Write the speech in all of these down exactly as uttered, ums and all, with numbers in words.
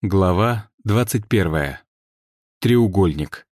Глава двадцать первая. Треугольник.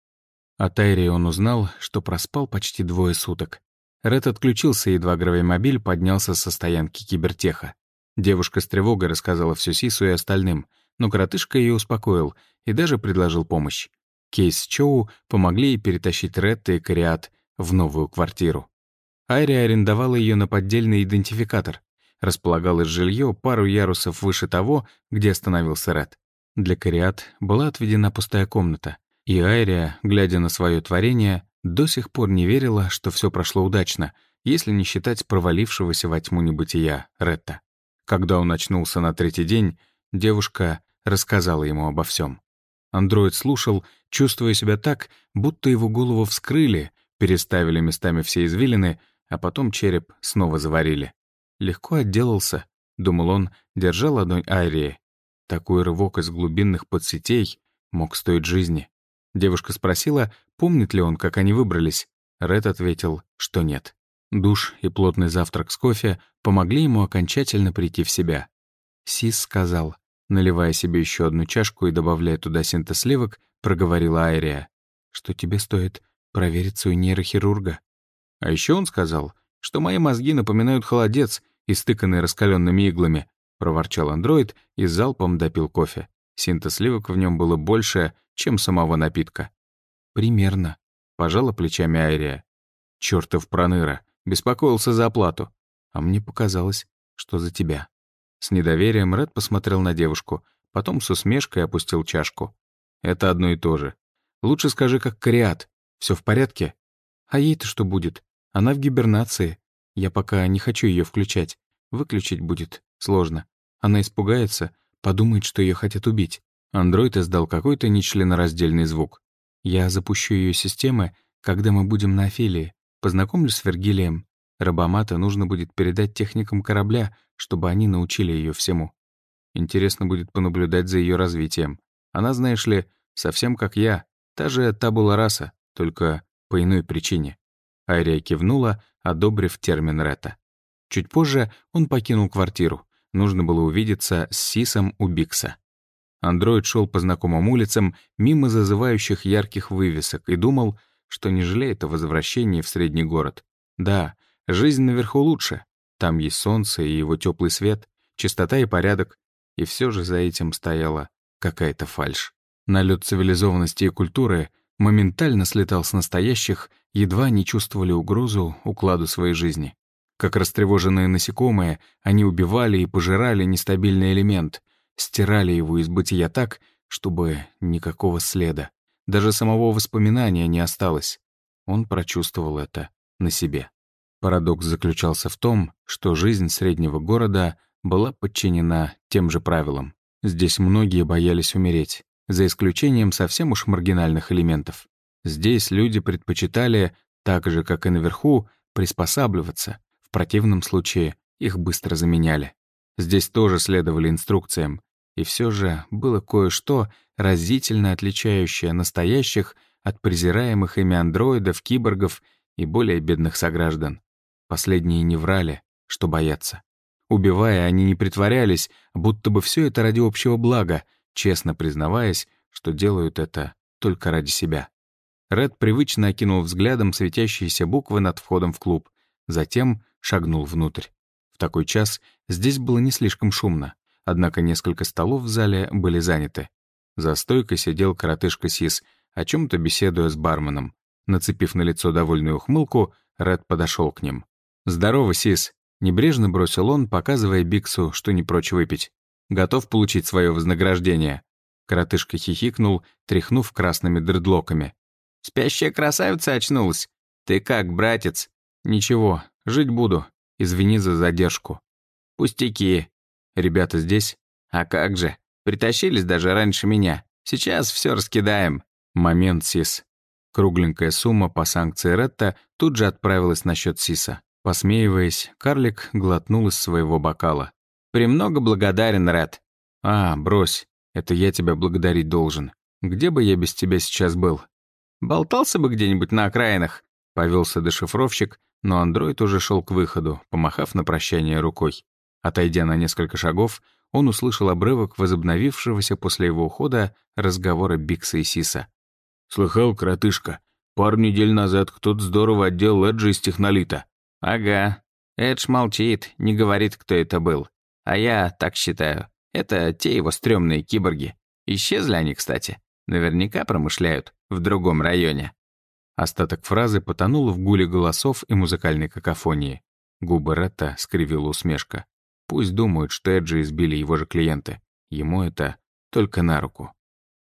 От Айри он узнал, что проспал почти двое суток. Ред отключился, едва гравимобиль поднялся со стоянки кибертеха. Девушка с тревогой рассказала всё Сису и остальным, но коротышка её успокоил и даже предложил помощь. Кейс с Чоу помогли ей перетащить Ретта и Кариат в новую квартиру. Айри арендовала её на поддельный идентификатор. Располагалось жилье пару ярусов выше того, где остановился Ред. Для Кариат была отведена пустая комната, и Айрия, глядя на свое творение, до сих пор не верила, что все прошло удачно, если не считать провалившегося во тьму небытия Ретта. Когда он очнулся на третий день, девушка рассказала ему обо всем. Андроид слушал, чувствуя себя так, будто его голову вскрыли, переставили местами все извилины, а потом череп снова заварили. «Легко отделался», — думал он, держа ладонь Айрии. Такой рывок из глубинных подсетей мог стоить жизни. Девушка спросила, помнит ли он, как они выбрались. Ред ответил, что нет. Душ и плотный завтрак с кофе помогли ему окончательно прийти в себя. Сис сказал, наливая себе еще одну чашку и добавляя туда синтез сливок, проговорила Айрия, что тебе стоит проверить свою нейрохирурга. А еще он сказал, что мои мозги напоминают холодец, истыканный раскаленными иглами, проворчал андроид и залпом допил кофе. Синтез сливок в нем было больше, чем самого напитка. «Примерно», — пожала плечами Айрия. «Чёртов проныра, беспокоился за оплату. А мне показалось, что за тебя». С недоверием Ред посмотрел на девушку, потом с усмешкой опустил чашку. «Это одно и то же. Лучше скажи, как Кариат. Всё в порядке? А ей-то что будет? Она в гибернации. Я пока не хочу ее включать. Выключить будет сложно. Она испугается, подумает, что ее хотят убить». Андроид издал какой-то нечленораздельный звук. «Я запущу ее системы, когда мы будем на Офелии. Познакомлюсь с Вергилием. Рабомата нужно будет передать техникам корабля, чтобы они научили ее всему. Интересно будет понаблюдать за ее развитием. Она, знаешь ли, совсем как я, та же табула раса, только по иной причине». Айрия кивнула, одобрив термин Ретта. Чуть позже он покинул квартиру. Нужно было увидеться с Сисом у Бикса. Андроид шел по знакомым улицам, мимо зазывающих ярких вывесок, и думал, что не жалеет о возвращении в средний город. Да, жизнь наверху лучше. Там есть солнце и его теплый свет, чистота и порядок. И все же за этим стояла какая-то фальшь. Налет цивилизованности и культуры моментально слетал с настоящих, едва не чувствовали угрозу укладу своей жизни. Как растревоженные насекомые, они убивали и пожирали нестабильный элемент, стирали его из бытия так, чтобы никакого следа, даже самого воспоминания не осталось. Он прочувствовал это на себе. Парадокс заключался в том, что жизнь среднего города была подчинена тем же правилам. Здесь многие боялись умереть, за исключением совсем уж маргинальных элементов. Здесь люди предпочитали, так же, как и наверху, приспосабливаться. В противном случае их быстро заменяли. Здесь тоже следовали инструкциям. И все же было кое-что, разительно отличающее настоящих от презираемых ими андроидов, киборгов и более бедных сограждан. Последние не врали, что боятся. Убивая, они не притворялись, будто бы все это ради общего блага, честно признаваясь, что делают это только ради себя. Ред привычно окинул взглядом светящиеся буквы над входом в клуб, затем шагнул внутрь. В такой час здесь было не слишком шумно, однако несколько столов в зале были заняты. За стойкой сидел коротышка Сис, о чем-то беседуя с барменом. Нацепив на лицо довольную ухмылку, Ред подошел к ним. «Здорово, Сис!» — небрежно бросил он, показывая Биксу, что не прочь выпить. «Готов получить свое вознаграждение?» Коротышка хихикнул, тряхнув красными дредлоками. «Спящая красавица очнулась. Ты как, братец?» «Ничего, жить буду. Извини за задержку». «Пустяки. Ребята здесь?» «А как же. Притащились даже раньше меня. Сейчас все раскидаем». «Момент, Сис». Кругленькая сумма по санкции Ретта тут же отправилась на счет Сиса. Посмеиваясь, карлик глотнул из своего бокала. «Премного благодарен, Ред». «А, брось. Это я тебя благодарить должен. Где бы я без тебя сейчас был?» «Болтался бы где-нибудь на окраинах», — повелся дешифровщик, но андроид уже шел к выходу, помахав на прощание рукой. Отойдя на несколько шагов, он услышал обрывок возобновившегося после его ухода разговора Бикса и Сиса. «Слыхал, коротышка, пару недель назад кто-то здорово отдел Эджи из технолита». «Ага. Эдж молчит, не говорит, кто это был. А я так считаю. Это те его стрёмные киборги. Исчезли они, кстати. Наверняка промышляют в другом районе». Остаток фразы потонул в гуле голосов и музыкальной какофонии. Губы Ретта скривила усмешка. Пусть думают, что Эджи избили его же клиенты. Ему это только на руку.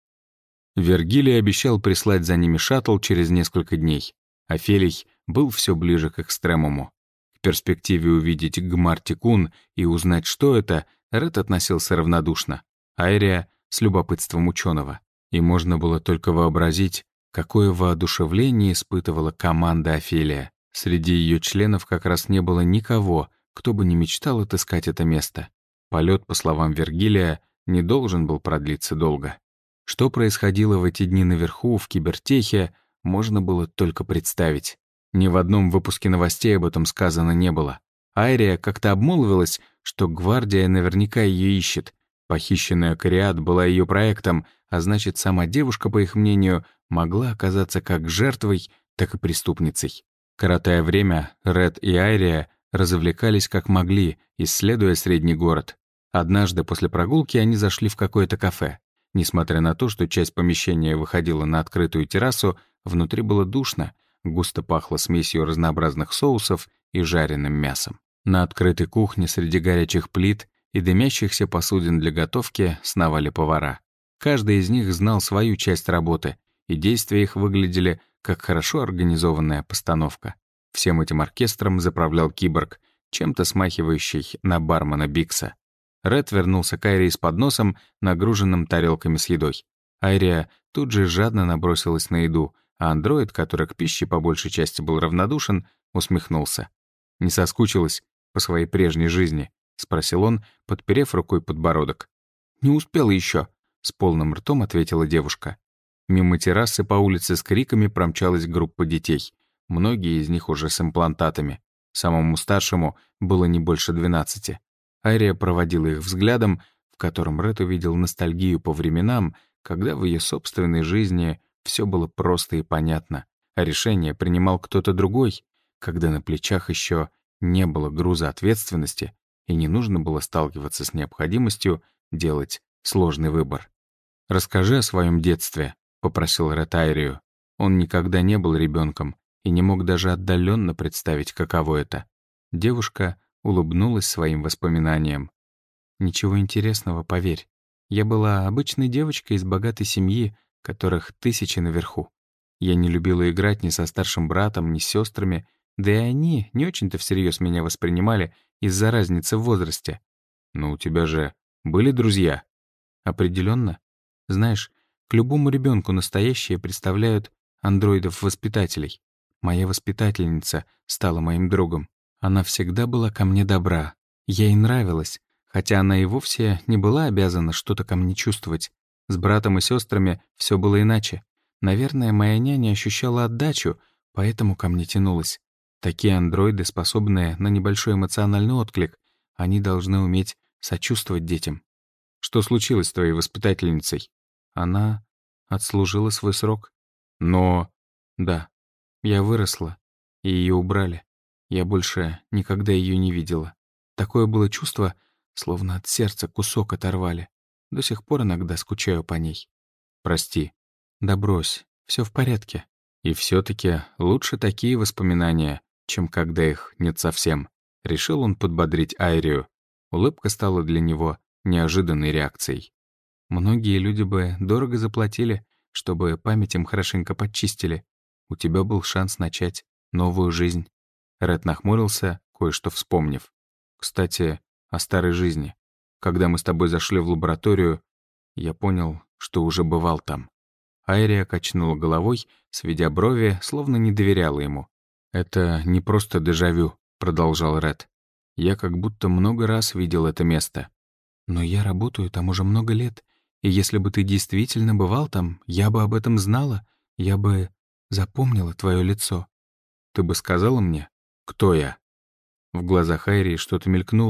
Вергилий обещал прислать за ними шаттл через несколько дней. А Фелий был все ближе к экстремуму. К перспективе увидеть Гмар-Тикун и узнать, что это, Рет относился равнодушно. Айрия — с любопытством ученого. И можно было только вообразить, какое воодушевление испытывала команда Офелия. Среди ее членов как раз не было никого, кто бы не мечтал отыскать это место. Полет, по словам Вергилия, не должен был продлиться долго. Что происходило в эти дни наверху, в кибертехе, можно было только представить. Ни в одном выпуске новостей об этом сказано не было. Айрия как-то обмолвилась, что гвардия наверняка ее ищет. Похищенная Кориат была ее проектом, а значит, сама девушка, по их мнению, могла оказаться как жертвой, так и преступницей. Коротая время, Ред и Айрия развлекались как могли, исследуя средний город. Однажды после прогулки они зашли в какое-то кафе. Несмотря на то, что часть помещения выходила на открытую террасу, внутри было душно, густо пахло смесью разнообразных соусов и жареным мясом. На открытой кухне среди горячих плит и дымящихся посудин для готовки сновали повара. Каждый из них знал свою часть работы, и действия их выглядели как хорошо организованная постановка. Всем этим оркестром заправлял киборг, чем-то смахивающий на бармена Бикса. Ред вернулся к Айрии с подносом, нагруженным тарелками с едой. Айрия тут же жадно набросилась на еду, а андроид, который к пище по большей части был равнодушен, усмехнулся. «Не соскучилась по своей прежней жизни?» — спросил он, подперев рукой подбородок. «Не успела еще», — с полным ртом ответила девушка. Мимо террасы по улице с криками промчалась группа детей. Многие из них уже с имплантатами. Самому старшему было не больше двенадцати. Айрия проводила их взглядом, в котором Ред увидел ностальгию по временам, когда в ее собственной жизни все было просто и понятно, а решение принимал кто-то другой, когда на плечах еще не было груза ответственности и не нужно было сталкиваться с необходимостью делать сложный выбор. «Расскажи о своем детстве», — попросил Ред Айрию. Он никогда не был ребенком и не мог даже отдаленно представить, каково это. Девушка улыбнулась своим воспоминаниям. «Ничего интересного, поверь. Я была обычной девочкой из богатой семьи, которых тысячи наверху. Я не любила играть ни со старшим братом, ни с сестрами, да и они не очень-то всерьез меня воспринимали из-за разницы в возрасте. Но у тебя же были друзья?» «Определенно. Знаешь, к любому ребенку настоящие представляют андроидов-воспитателей. Моя воспитательница стала моим другом. Она всегда была ко мне добра. Я ей нравилась, хотя она и вовсе не была обязана что-то ко мне чувствовать. С братом и сестрами все было иначе. Наверное, моя няня ощущала отдачу, поэтому ко мне тянулась. Такие андроиды, способные на небольшой эмоциональный отклик, они должны уметь сочувствовать детям. Что случилось с твоей воспитательницей? Она отслужила свой срок. Но... Да, я выросла, и ее убрали. Я больше никогда ее не видела. Такое было чувство, словно от сердца кусок оторвали. До сих пор иногда скучаю по ней. Прости. Да брось, все в порядке. И все-таки лучше такие воспоминания, чем когда их нет совсем. Решил он подбодрить Айрию. Улыбка стала для него неожиданной реакцией. Многие люди бы дорого заплатили, чтобы память им хорошенько подчистили. У тебя был шанс начать новую жизнь. Ред нахмурился, кое-что вспомнив. Кстати, о старой жизни. Когда мы с тобой зашли в лабораторию, я понял, что уже бывал там. Айрия качнула головой, сведя брови, словно не доверяла ему. «Это не просто дежавю», — продолжал Ред. «Я как будто много раз видел это место. Но я работаю там уже много лет, и если бы ты действительно бывал там, я бы об этом знала, я бы запомнила твое лицо. Ты бы сказала мне, кто я?» В глазах Айрии что-то мелькнуло,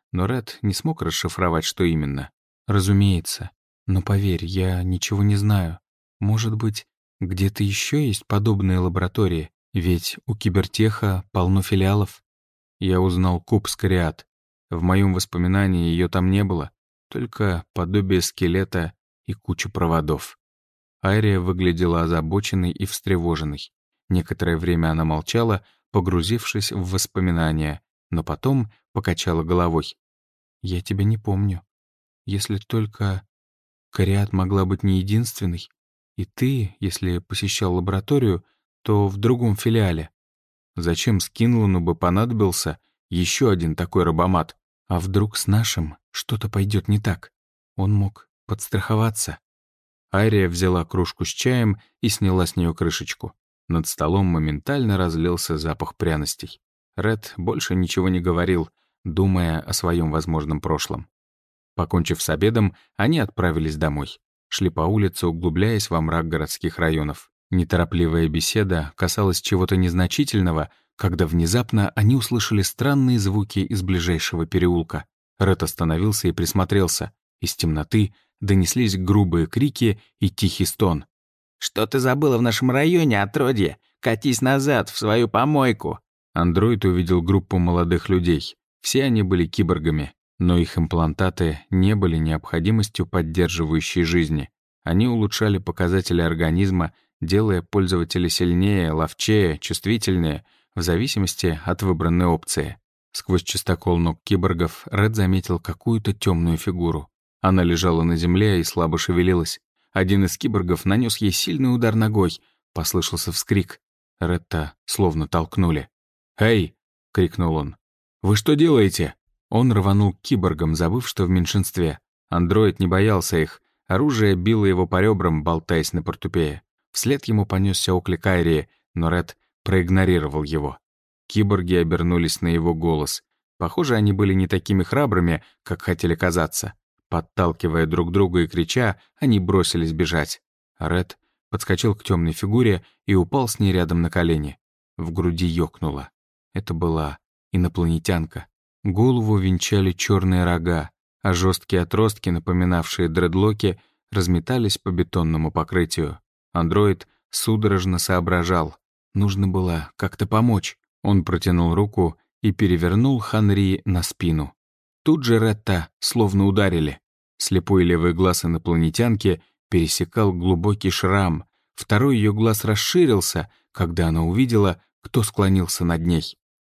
но Ред не смог расшифровать, что именно. «Разумеется. Но поверь, я ничего не знаю. Может быть, где-то еще есть подобные лаборатории? Ведь у Кибертеха полно филиалов». Я узнал куб Скориат. В моем воспоминании ее там не было, только подобие скелета и куча проводов. Айрия выглядела озабоченной и встревоженной. Некоторое время она молчала, погрузившись в воспоминания, но потом покачала головой. «Я тебя не помню. Если только Кориат могла быть не единственной, и ты, если посещал лабораторию, то в другом филиале. Зачем Скинлану бы понадобился еще один такой рабомат? А вдруг с нашим что-то пойдет не так? Он мог подстраховаться». Айрия взяла кружку с чаем и сняла с нее крышечку. Над столом моментально разлился запах пряностей. Ред больше ничего не говорил, думая о своем возможном прошлом. Покончив с обедом, они отправились домой. Шли по улице, углубляясь во мрак городских районов. Неторопливая беседа касалась чего-то незначительного, когда внезапно они услышали странные звуки из ближайшего переулка. Ред остановился и присмотрелся. Из темноты донеслись грубые крики и тихий стон. «Что ты забыла в нашем районе, отродье? Катись назад, в свою помойку!» Андроид увидел группу молодых людей. Все они были киборгами, но их имплантаты не были необходимостью поддерживающей жизни. Они улучшали показатели организма, делая пользователя сильнее, ловчее, чувствительнее, в зависимости от выбранной опции. Сквозь чистокол ног киборгов Ред заметил какую-то темную фигуру. Она лежала на земле и слабо шевелилась. Один из киборгов нанес ей сильный удар ногой. Послышался вскрик. Редта словно толкнули. «Эй!» — крикнул он. «Вы что делаете?» Он рванул к киборгам, забыв, что в меньшинстве. Андроид не боялся их. Оружие било его по ребрам, болтаясь на портупее. Вслед ему понесся оклик Айрии, но Ред проигнорировал его. Киборги обернулись на его голос. Похоже, они были не такими храбрыми, как хотели казаться. Подталкивая друг друга и крича, они бросились бежать. Ред подскочил к темной фигуре и упал с ней рядом на колени. В груди ёкнуло. Это была инопланетянка. Голову венчали черные рога, а жесткие отростки, напоминавшие дредлоки, разметались по бетонному покрытию. Андроид судорожно соображал. Нужно было как-то помочь. Он протянул руку и перевернул Ханри на спину. Тут же Ретта словно ударили. Слепой левый глаз инопланетянки пересекал глубокий шрам. Второй ее глаз расширился, когда она увидела, кто склонился над ней.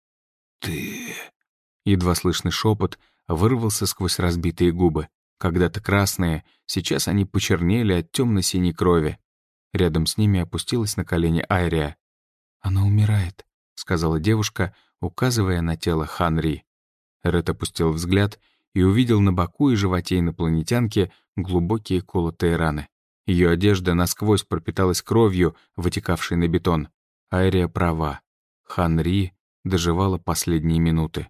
«Ты...» Едва слышный шепот вырвался сквозь разбитые губы. Когда-то красные, сейчас они почернели от темно-синей крови. Рядом с ними опустилась на колени Айрия. «Она умирает», — сказала девушка, указывая на тело Ханри. Ред опустил взгляд и увидел на боку и животе инопланетянки глубокие колотые раны. Ее одежда насквозь пропиталась кровью, вытекавшей на бетон. Айрия права. Ханри доживала последние минуты.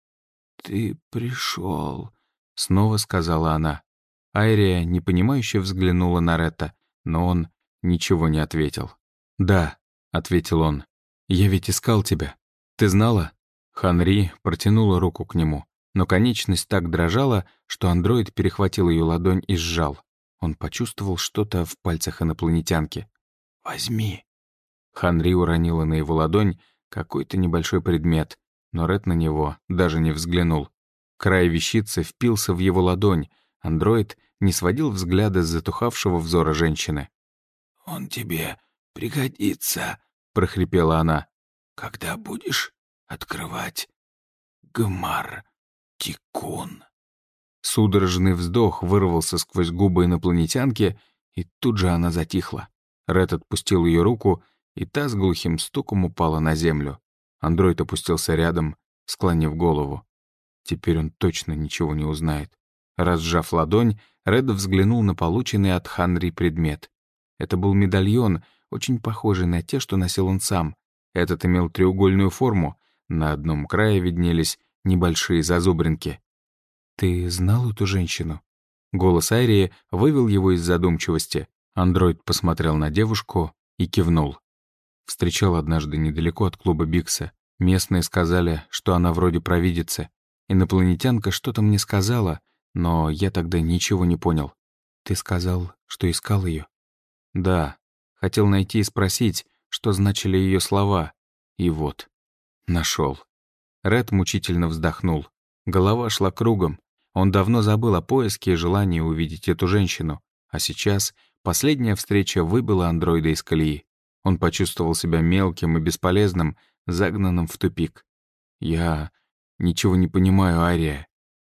«Ты пришел», — снова сказала она. Айрия непонимающе взглянула на Ретта, но он ничего не ответил. «Да», — ответил он, — «я ведь искал тебя. Ты знала?» Ханри протянула руку к нему, но конечность так дрожала, что андроид перехватил ее ладонь и сжал. Он почувствовал что-то в пальцах инопланетянки. «Возьми». Ханри уронила на его ладонь какой-то небольшой предмет, но Ред на него даже не взглянул. Край вещицы впился в его ладонь. Андроид не сводил взгляда с затухавшего взора женщины. «Он тебе пригодится», — прохрипела она, «когда будешь открывать Гмар-Тикун». Судорожный вздох вырвался сквозь губы инопланетянки, и тут же она затихла. Ред отпустил ее руку, и та с глухим стуком упала на землю. Андроид опустился рядом, склонив голову. Теперь он точно ничего не узнает. Разжав ладонь, Ред взглянул на полученный от Ханри предмет. Это был медальон, очень похожий на те, что носил он сам. Этот имел треугольную форму. На одном крае виднелись небольшие зазубринки. «Ты знал эту женщину?» Голос Айрии вывел его из задумчивости. Андроид посмотрел на девушку и кивнул. Встречал однажды недалеко от клуба Бикса. Местные сказали, что она вроде провидицы. Инопланетянка что-то мне сказала, но я тогда ничего не понял. Ты сказал, что искал ее? Да. Хотел найти и спросить, что значили ее слова. И вот. Нашел. Ред мучительно вздохнул. Голова шла кругом. Он давно забыл о поиске и желании увидеть эту женщину. А сейчас последняя встреча выбила андроида из колеи. Он почувствовал себя мелким и бесполезным, загнанным в тупик. «Я ничего не понимаю, Ария.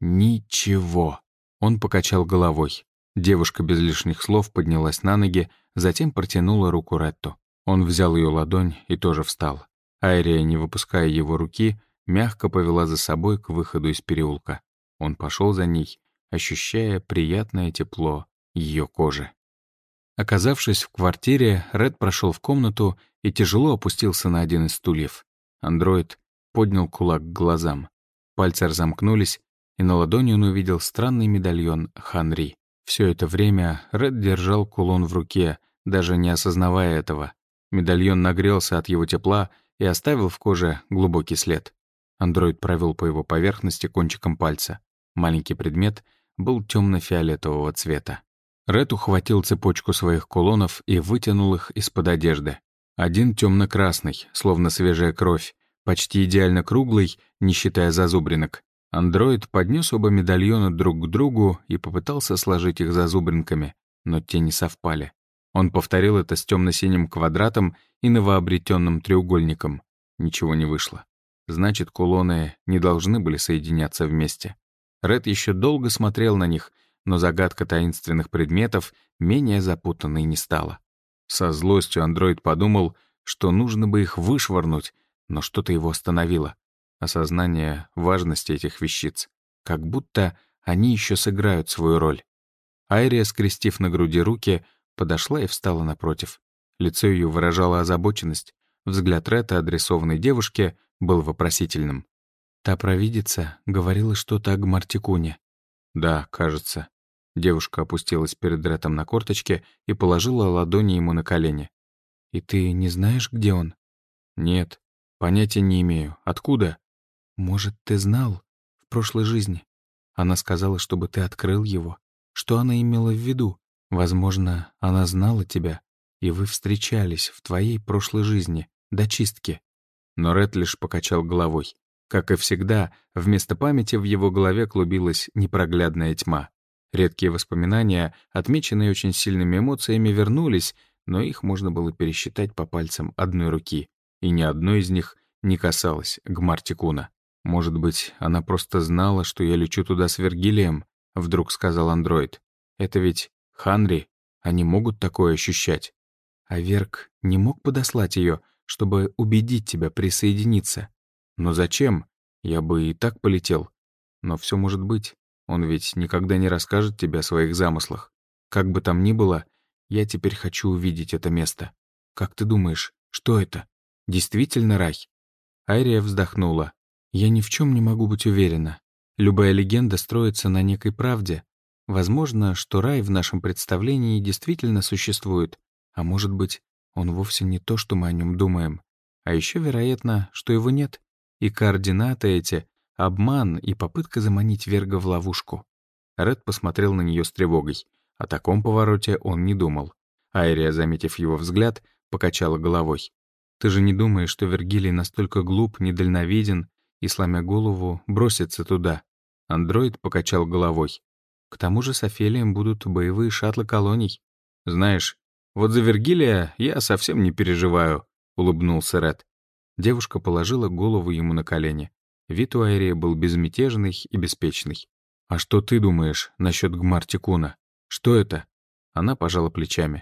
Ничего». Он покачал головой. Девушка без лишних слов поднялась на ноги, затем протянула руку Ретту. Он взял ее ладонь и тоже встал. Ария, не выпуская его руки, мягко повела за собой к выходу из переулка. Он пошел за ней, ощущая приятное тепло ее кожи. Оказавшись в квартире, Ред прошел в комнату и тяжело опустился на один из стульев. Андроид поднял кулак к глазам. Пальцы разомкнулись, и на ладони он увидел странный медальон Ханри. Все это время Ред держал кулон в руке, даже не осознавая этого. Медальон нагрелся от его тепла и оставил в коже глубокий след. Андроид провел по его поверхности кончиком пальца. Маленький предмет был темно-фиолетового цвета. Ред ухватил цепочку своих кулонов и вытянул их из-под одежды. Один темно-красный, словно свежая кровь, почти идеально круглый, не считая зазубринок. Андроид поднес оба медальона друг к другу и попытался сложить их зазубринками, но те не совпали. Он повторил это с темно-синим квадратом и новообретенным треугольником. Ничего не вышло. Значит, кулоны не должны были соединяться вместе. Ред еще долго смотрел на них, но загадка таинственных предметов менее запутанной не стала. Со злостью андроид подумал, что нужно бы их вышвырнуть, но что-то его остановило. Осознание важности этих вещиц. Как будто они еще сыграют свою роль. Айрия, скрестив на груди руки, подошла и встала напротив. Лицо ее выражало озабоченность. Взгляд Ретта, адресованный девушке, был вопросительным. Та провидица говорила что-то о Гмартикуне. Да, кажется. Девушка опустилась перед Реттом на корточке и положила ладони ему на колени. «И ты не знаешь, где он?» «Нет, понятия не имею. Откуда?» «Может, ты знал в прошлой жизни? Она сказала, чтобы ты открыл его. Что она имела в виду? Возможно, она знала тебя, и вы встречались в твоей прошлой жизни, до чистки». Но Ред лишь покачал головой. Как и всегда, вместо памяти в его голове клубилась непроглядная тьма. Редкие воспоминания, отмеченные очень сильными эмоциями, вернулись, но их можно было пересчитать по пальцам одной руки, и ни одно из них не касалось Гмартикуна. «Может быть, она просто знала, что я лечу туда с Вергилием?» — вдруг сказал андроид. «Это ведь Ханри, они могут такое ощущать». «А Верг не мог подослать ее, чтобы убедить тебя присоединиться?» «Но зачем? Я бы и так полетел. Но все может быть. Он ведь никогда не расскажет тебе о своих замыслах. Как бы там ни было, я теперь хочу увидеть это место. Как ты думаешь, что это? Действительно рай?» Айрия вздохнула. «Я ни в чем не могу быть уверена. Любая легенда строится на некой правде. Возможно, что рай в нашем представлении действительно существует, а может быть, он вовсе не то, что мы о нем думаем. А еще вероятно, что его нет. И координаты эти — обман и попытка заманить Верга в ловушку». Ред посмотрел на нее с тревогой. О таком повороте он не думал. Айрия, заметив его взгляд, покачала головой. «Ты же не думаешь, что Вергилий настолько глуп, недальновиден и, сломя голову, бросится туда?» Андроид покачал головой. «К тому же с Офелием будут боевые шаттлы колоний. Знаешь, вот за Вергилия я совсем не переживаю», — улыбнулся Ред. Девушка положила голову ему на колени. Вид у Айрии был безмятежный и беспечный. «А что ты думаешь насчет Гмартикуна? Что это?» Она пожала плечами.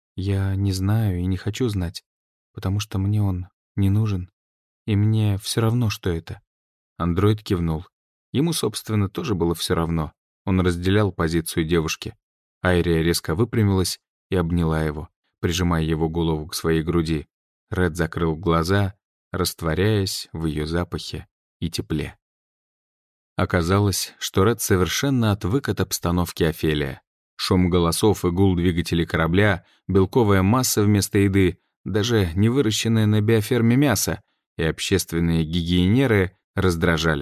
«Я не знаю и не хочу знать, потому что мне он не нужен. И мне все равно, что это». Андроид кивнул. Ему, собственно, тоже было все равно. Он разделял позицию девушки. Айрия резко выпрямилась и обняла его, прижимая его голову к своей груди. Ред закрыл глаза, растворяясь в ее запахе и тепле. Оказалось, что Ред совершенно отвык от обстановки Офелия. Шум голосов и гул двигателей корабля, белковая масса вместо еды, даже не выращенное на биоферме мясо и общественные гигиенеры раздражали.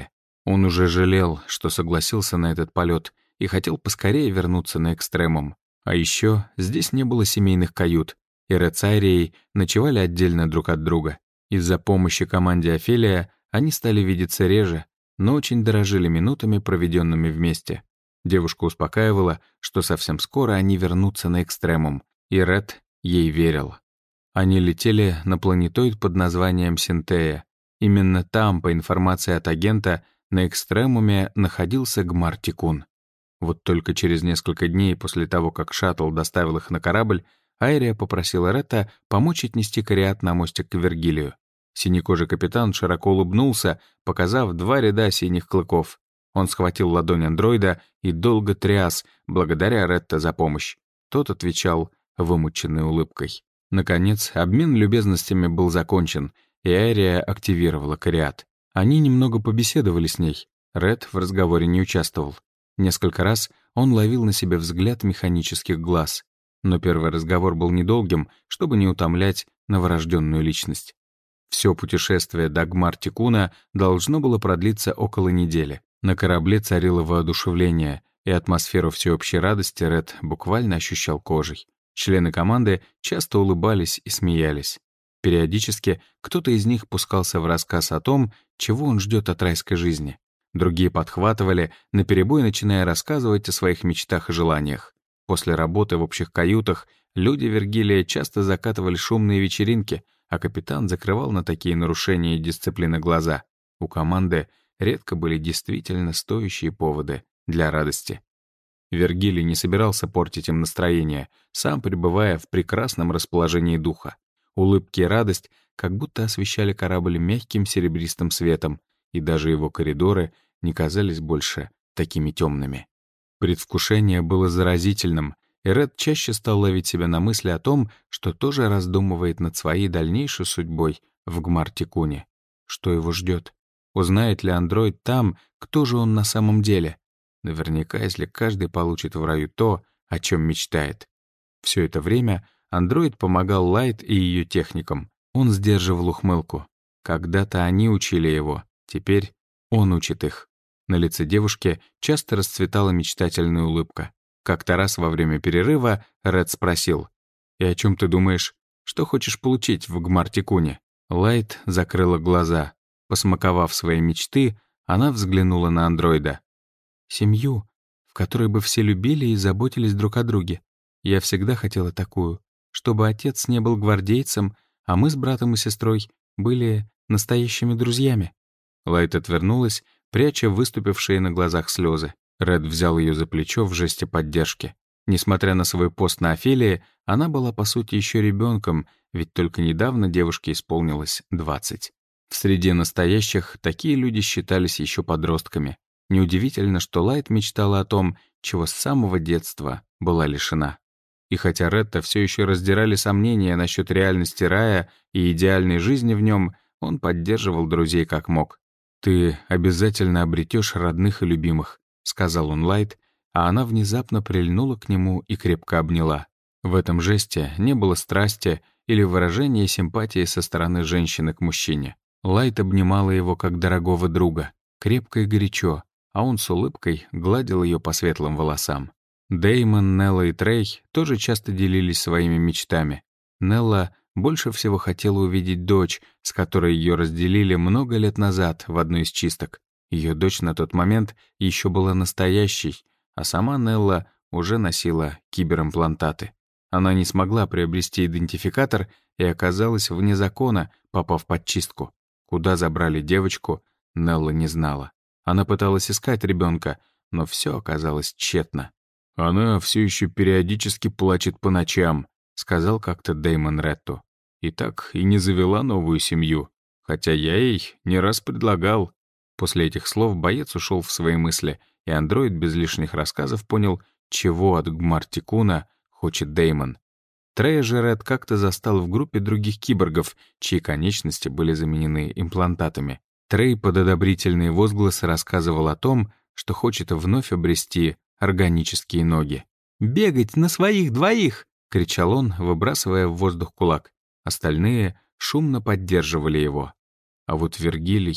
Он уже жалел, что согласился на этот полет и хотел поскорее вернуться на экстремум. А еще здесь не было семейных кают, и Ред с Айрией ночевали отдельно друг от друга. Из-за помощи команде Офелия они стали видеться реже, но очень дорожили минутами, проведенными вместе. Девушка успокаивала, что совсем скоро они вернутся на экстремум, и Ред ей верил. Они летели на планетоид под названием Синтея. Именно там, по информации от агента, на экстремуме находился Гмар-Тикун. Вот только через несколько дней после того, как шаттл доставил их на корабль, Айрия попросила Ретта помочь отнести Кариат на мостик к Вергилию. Синекожий капитан широко улыбнулся, показав два ряда синих клыков. Он схватил ладонь андроида и долго тряс, благодаря Ретта за помощь. Тот отвечал вымученной улыбкой. Наконец, обмен любезностями был закончен, и Айрия активировала Кариат. Они немного побеседовали с ней. Ред в разговоре не участвовал. Несколько раз он ловил на себе взгляд механических глаз. Но первый разговор был недолгим, чтобы не утомлять новорожденную личность. Все путешествие до Гмар-Тикуна должно было продлиться около недели. На корабле царило воодушевление, и атмосферу всеобщей радости Ред буквально ощущал кожей. Члены команды часто улыбались и смеялись. Периодически кто-то из них пускался в рассказ о том, чего он ждет от райской жизни. Другие подхватывали, наперебой начиная рассказывать о своих мечтах и желаниях. После работы в общих каютах люди Вергилия часто закатывали шумные вечеринки, а капитан закрывал на такие нарушения дисциплины глаза. У команды редко были действительно стоящие поводы для радости. Вергилий не собирался портить им настроение, сам пребывая в прекрасном расположении духа. Улыбки и радость как будто освещали корабль мягким серебристым светом, и даже его коридоры не казались больше такими темными. Предвкушение было заразительным, и Ред чаще стал ловить себя на мысли о том, что тоже раздумывает над своей дальнейшей судьбой в Гмар-Тикуне. Что его ждет? Узнает ли андроид там, кто же он на самом деле? Наверняка, если каждый получит в раю то, о чем мечтает. Все это время андроид помогал Лайт и ее техникам. Он сдерживал ухмылку. Когда-то они учили его, теперь он учит их. На лице девушки часто расцветала мечтательная улыбка. Как-то раз во время перерыва Ред спросил: «И о чем ты думаешь? Что хочешь получить в Гмар-Тикуне?» Лайт закрыла глаза. Посмаковав свои мечты, она взглянула на андроида. «Семью, в которой бы все любили и заботились друг о друге. Я всегда хотела такую, чтобы отец не был гвардейцем, а мы с братом и сестрой были настоящими друзьями». Лайт отвернулась, пряча выступившие на глазах слезы. Ред взял ее за плечо в жесте поддержки. Несмотря на свой пост на Офелии, она была, по сути, еще ребенком, ведь только недавно девушке исполнилось двадцать. В среде настоящих такие люди считались еще подростками. Неудивительно, что Лайт мечтала о том, чего с самого детства была лишена. И хотя Ретта все еще раздирали сомнения насчет реальности рая и идеальной жизни в нем, он поддерживал друзей как мог. «Ты обязательно обретешь родных и любимых», — сказал он Лайт, а она внезапно прильнула к нему и крепко обняла. В этом жесте не было страсти или выражения симпатии со стороны женщины к мужчине. Лайт обнимала его как дорогого друга, крепко и горячо, а он с улыбкой гладил ее по светлым волосам. Дэймон, Нелла и Трей тоже часто делились своими мечтами. Нелла больше всего хотела увидеть дочь, с которой ее разделили много лет назад в одной из чисток. Ее дочь на тот момент еще была настоящей, а сама Нелла уже носила киберимплантаты. Она не смогла приобрести идентификатор и оказалась вне закона, попав под чистку. Куда забрали девочку, Нелла не знала. Она пыталась искать ребенка, но все оказалось тщетно. «Она все еще периодически плачет по ночам», — сказал как-то Дэймон Ретту. «И так и не завела новую семью, хотя я ей не раз предлагал». После этих слов боец ушел в свои мысли, и андроид без лишних рассказов понял, чего от Гмар-Тикуна хочет Дэймон. Трея же Ред как-то застал в группе других киборгов, чьи конечности были заменены имплантатами. Трей под одобрительные возгласы рассказывал о том, что хочет вновь обрести органические ноги. «Бегать на своих двоих!» — кричал он, выбрасывая в воздух кулак. Остальные шумно поддерживали его. А вот Вергилий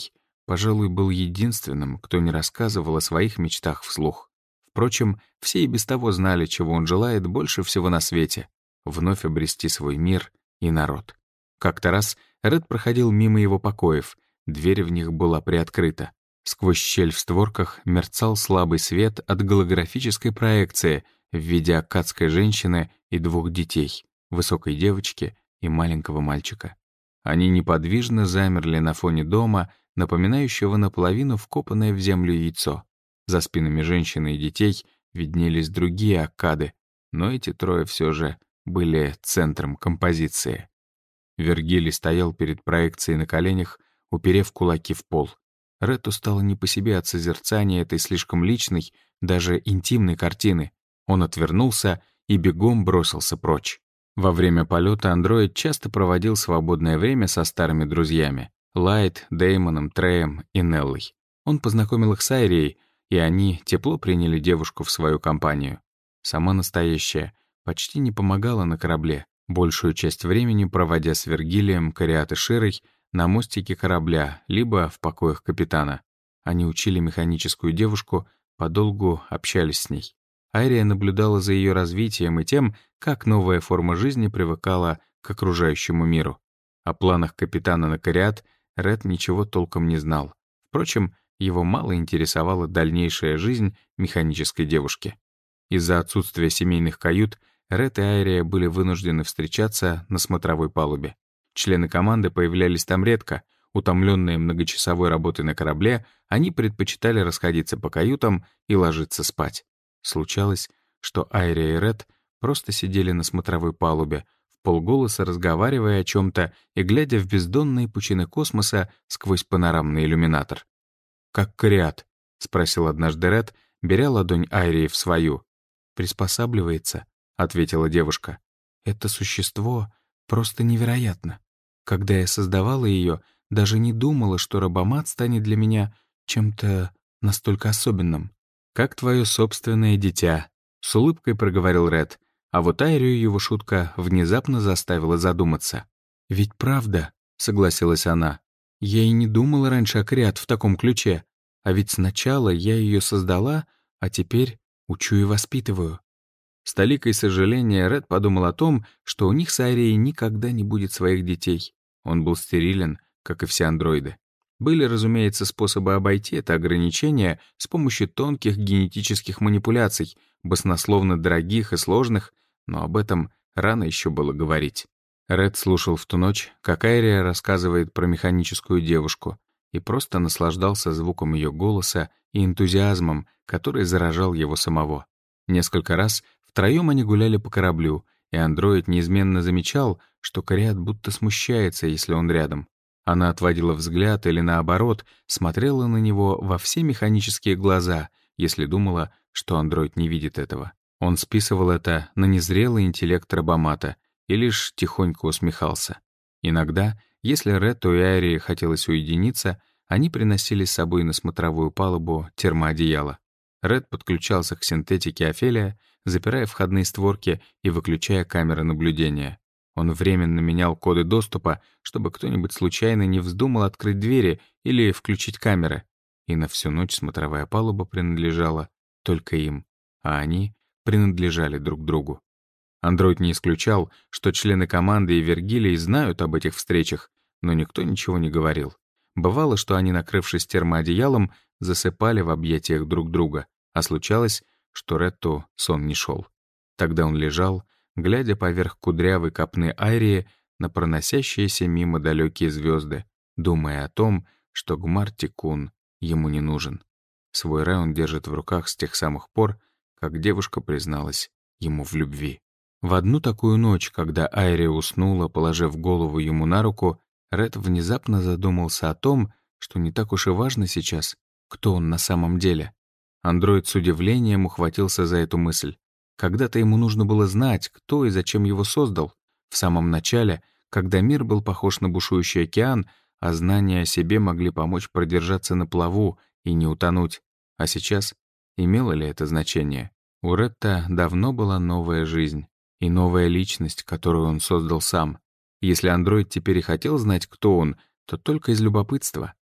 пожалуй, был единственным, кто не рассказывал о своих мечтах вслух. Впрочем, все и без того знали, чего он желает больше всего на свете — вновь обрести свой мир и народ. Как-то раз Ред проходил мимо его покоев, дверь в них была приоткрыта. Сквозь щель в створках мерцал слабый свет от голографической проекции в виде аккадской женщины и двух детей, высокой девочки и маленького мальчика. Они неподвижно замерли на фоне дома, напоминающего наполовину вкопанное в землю яйцо. За спинами женщины и детей виднелись другие аккады, но эти трое все же были центром композиции. Вергилий стоял перед проекцией на коленях, уперев кулаки в пол. Ретту стало не по себе от созерцания этой слишком личной, даже интимной картины. Он отвернулся и бегом бросился прочь. Во время полета андроид часто проводил свободное время со старыми друзьями — Лайт, Дэймоном, Треем и Неллой. Он познакомил их с Айрией, и они тепло приняли девушку в свою компанию. Сама настоящая почти не помогала на корабле, большую часть времени проводя с Вергилием, Кариат и Широй на мостике корабля, либо в покоях капитана. Они учили механическую девушку, подолгу общались с ней. Айрия наблюдала за ее развитием и тем, как новая форма жизни привыкала к окружающему миру. О планах капитана на Кариат Ред ничего толком не знал. Впрочем, его мало интересовала дальнейшая жизнь механической девушки. Из-за отсутствия семейных кают Ред и Айрия были вынуждены встречаться на смотровой палубе. Члены команды появлялись там редко. Утомленные многочасовой работой на корабле, они предпочитали расходиться по каютам и ложиться спать. Случалось, что Айрия и Ред просто сидели на смотровой палубе, вполголоса разговаривая о чем-то и глядя в бездонные пучины космоса сквозь панорамный иллюминатор. «Как Кариат?» — спросил однажды Ред, беря ладонь Айрии в свою. «Приспосабливается», — ответила девушка. «Это существо просто невероятно. Когда я создавала ее, даже не думала, что Рабомат станет для меня чем-то настолько особенным». «Как твое собственное дитя», — с улыбкой проговорил Ред, а вот Айрию его шутка внезапно заставила задуматься. «Ведь правда», — согласилась она, — «я и не думала раньше о Кариат в таком ключе, а ведь сначала я ее создала, а теперь учу и воспитываю». С толикой сожаления Ред подумал о том, что у них с Айрией никогда не будет своих детей. Он был стерилен, как и все андроиды. Были, разумеется, способы обойти это ограничение с помощью тонких генетических манипуляций, баснословно дорогих и сложных, но об этом рано еще было говорить. Ред слушал в ту ночь, как Айрия рассказывает про механическую девушку, и просто наслаждался звуком ее голоса и энтузиазмом, который заражал его самого. Несколько раз втроем они гуляли по кораблю, и андроид неизменно замечал, что Кариат будто смущается, если он рядом. Она отводила взгляд или, наоборот, смотрела на него во все механические глаза, если думала, что андроид не видит этого. Он списывал это на незрелый интеллект Рабомата и лишь тихонько усмехался. Иногда, если Ретту и Айрии хотелось уединиться, они приносили с собой на смотровую палубу термоодеяло. Ред подключался к синтетике Офелия, запирая входные створки и выключая камеры наблюдения. Он временно менял коды доступа, чтобы кто-нибудь случайно не вздумал открыть двери или включить камеры. И на всю ночь смотровая палуба принадлежала только им, а они принадлежали друг другу. Андроид не исключал, что члены команды и Вергилий знают об этих встречах, но никто ничего не говорил. Бывало, что они, накрывшись термоодеялом, засыпали в объятиях друг друга, а случалось, что Ретту сон не шел. Тогда он лежал, глядя поверх кудрявой копны Айрии на проносящиеся мимо далекие звезды, думая о том, что Гмар-Тикун ему не нужен. Свой рай он держит в руках с тех самых пор, как девушка призналась ему в любви. В одну такую ночь, когда Айрия уснула, положив голову ему на руку, Ред внезапно задумался о том, что не так уж и важно сейчас, кто он на самом деле. Андроид с удивлением ухватился за эту мысль. Когда-то ему нужно было знать, кто и зачем его создал. В самом начале, когда мир был похож на бушующий океан, а знания о себе могли помочь продержаться на плаву и не утонуть. А сейчас имело ли это значение? У Ретта давно была новая жизнь и новая личность, которую он создал сам. Если андроид теперь и хотел знать, кто он, то только из любопытства.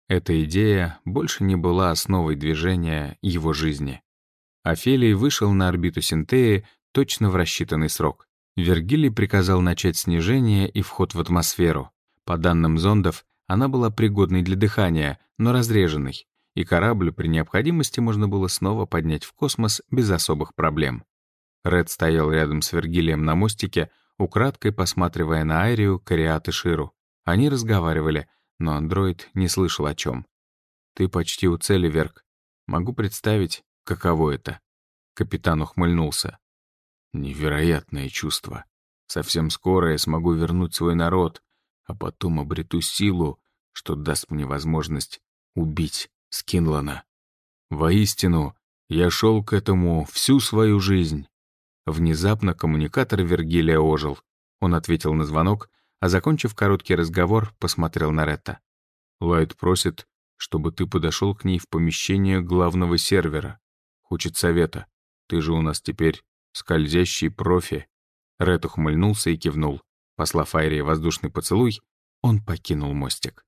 Эта идея больше не была основой движения его жизни. Офелий вышел на орбиту Синтеи точно в рассчитанный срок. Вергилий приказал начать снижение и вход в атмосферу. По данным зондов, она была пригодной для дыхания, но разреженной, и корабль при необходимости можно было снова поднять в космос без особых проблем. Ред стоял рядом с Вергилием на мостике, украдкой посматривая на Айрию, Кариат и Ширу. Они разговаривали, но андроид не слышал о чем. «Ты почти у цели, Верг. Могу представить, каково это». Капитан ухмыльнулся. «Невероятное чувство. Совсем скоро я смогу вернуть свой народ, а потом обрету силу, что даст мне возможность убить Скинлана. Воистину, я шел к этому всю свою жизнь». Внезапно коммуникатор Вергилия ожил. Он ответил на звонок, а, закончив короткий разговор, посмотрел на Ретта. «Лайт просит, чтобы ты подошел к ней в помещение главного сервера. Хочет совета. Ты же у нас теперь скользящий профи». Рет ухмыльнулся и кивнул. Послав Айрии воздушный поцелуй, он покинул мостик.